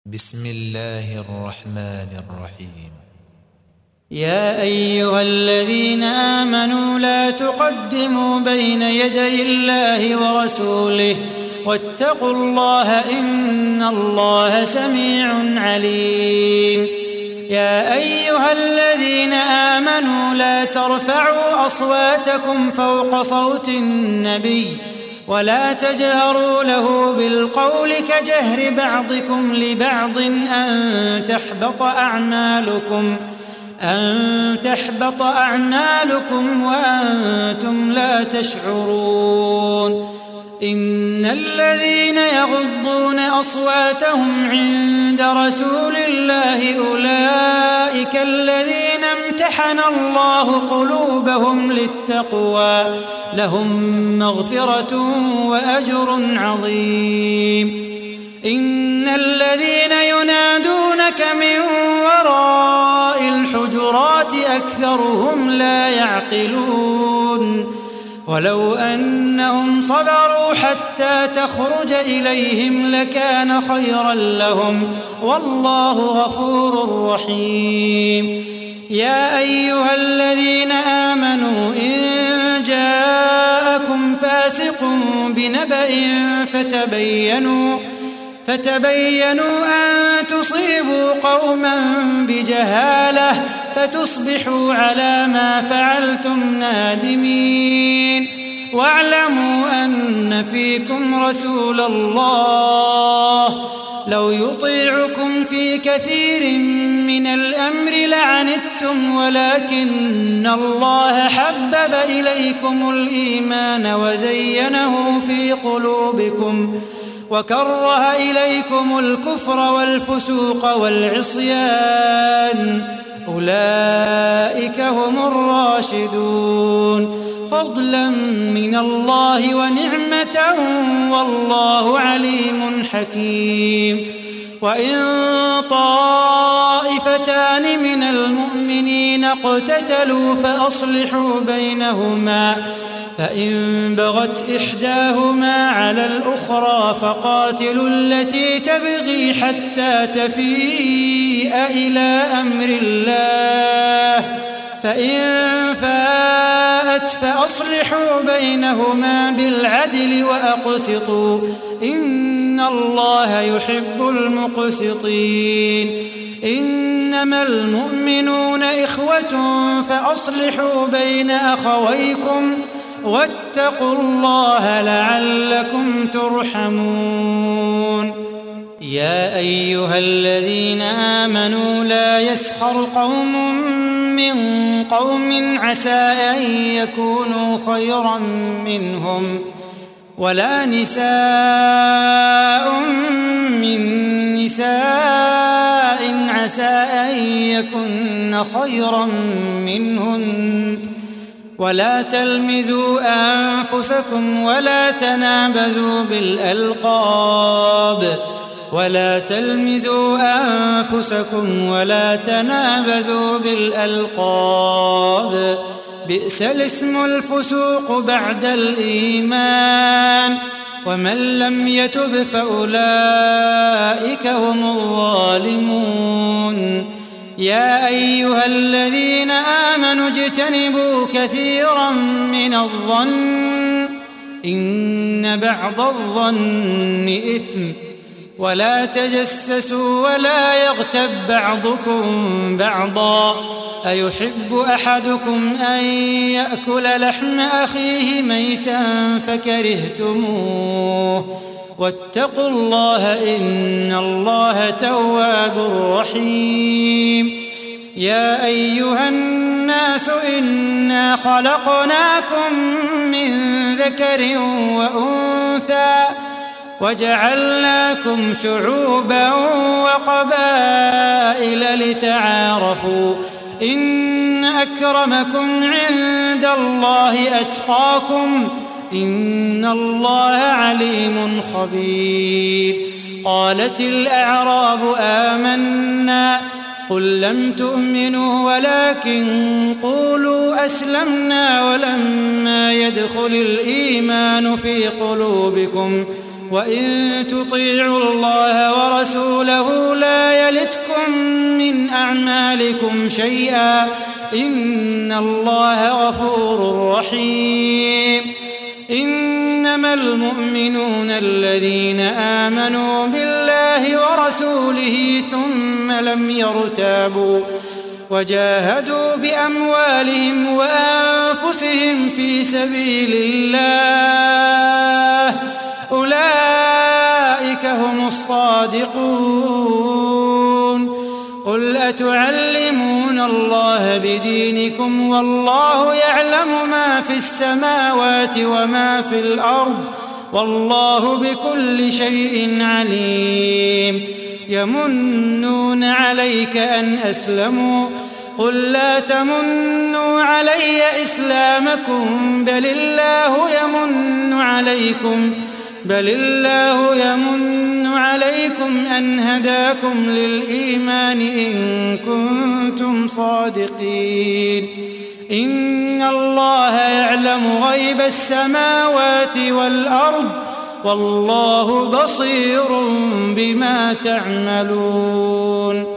بسم الله الرحمن الرحيم. يا أيها الذين آمنوا لا تقدموا بين يدي الله ورسوله واتقوا الله إن الله سميع عليم. يا أيها الذين آمنوا لا ترفعوا أصواتكم فوق صوت النبي ولا تجهروا له بالقول كجهر بعضكم لبعض أن تحبط أعمالكم وأنتم لا تشعرون. إن الذين يغضون أصواتهم عند رسول الله أولئك الذين امتحن الله قلوبهم للتقوى لهم مغفرة وأجر عظيم. إن الذين ينادونك من وراء الحجرات أكثرهم لا يعقلون. ولو أنهم صبروا حتى تخرج إليهم لكان خيرا لهم والله غفور رحيم. يا أيها الذين آمنوا إن جاءكم فاسق بنبأ فتبينوا أن تصيبوا قوما بجهالة فتصبحوا على ما فعلتم نادمين. واعلموا أن فيكم رسول الله لو يطيعكم في كثير من الأمر لعنتم ولكن الله حبب إليكم الإيمان وزينه في قلوبكم وكره إليكم الكفر والفسوق والعصيان أولئك هم الراشدون فضلا من الله ونعمة والله عليم حكيم. وإن طائفتان من المؤمنين اقتتلوا فأصلحوا بينهما فإن بغت إحداهما على الأخرى فقاتلوا التي تبغي حتى تفيء إلى أمر الله فإن فاءت فأصلحوا بينهما بالعدل وأقسطوا إن الله يحب المقسطين. إنما المؤمنون إخوة فأصلحوا بين أخويكم واتقوا الله لعلكم ترحمون. يا أيها الذين آمنوا لا يسخر قوم من قوم عسى أن يكونوا خيرا منهم ولا نساء من نساء عسى أن يكن خيرا منهن ولا تلمزوا أنفسكم ولا تنابزوا بالألقاب بئس الاسم الفسوق بعد الإيمان ومن لم يتب فأولئك هم الظالمون. يا أيها الذين آمنوا اجتنبوا كثيرا من الظن إن بعض الظن إثم ولا تجسسوا ولا يغتب بعضكم بعضا أيحب أحدكم أن يأكل لحم أخيه ميتا فكرهتموه واتقوا الله إن الله تواب رحيم. يا أيها الناس إنا خلقناكم من ذكر وأنثى وجعلناكم شعوبا وقبائل لتعارفوا إن أكرمكم عند الله أتقاكم إن الله عليم خبير. قالت الأعراب آمنا قل لم تؤمنوا ولكن قولوا أسلمنا ولما يدخل الإيمان في قلوبكم وإن تطيعوا الله ورسوله لا يلتكم من أعمالكم شيئا إن الله غفور رحيم إنما المؤمنون الذين آمنوا بالله ورسوله ثم لم يرتابوا وجاهدوا بأموالهم وأنفسهم في سبيل الله أولئك هم الصادقون قل أتعلمون الله بدينكم والله يعلم ما في السماوات وما في الأرض والله بكل شيء عليم يمنون عليك أن أسلموا قل لا تمنوا علي إسلامكم بل الله يمن عليكم أن هداكم للإيمان إن كنتم صادقين إن الله يعلم غيب السماوات والأرض والله بصير بما تعملون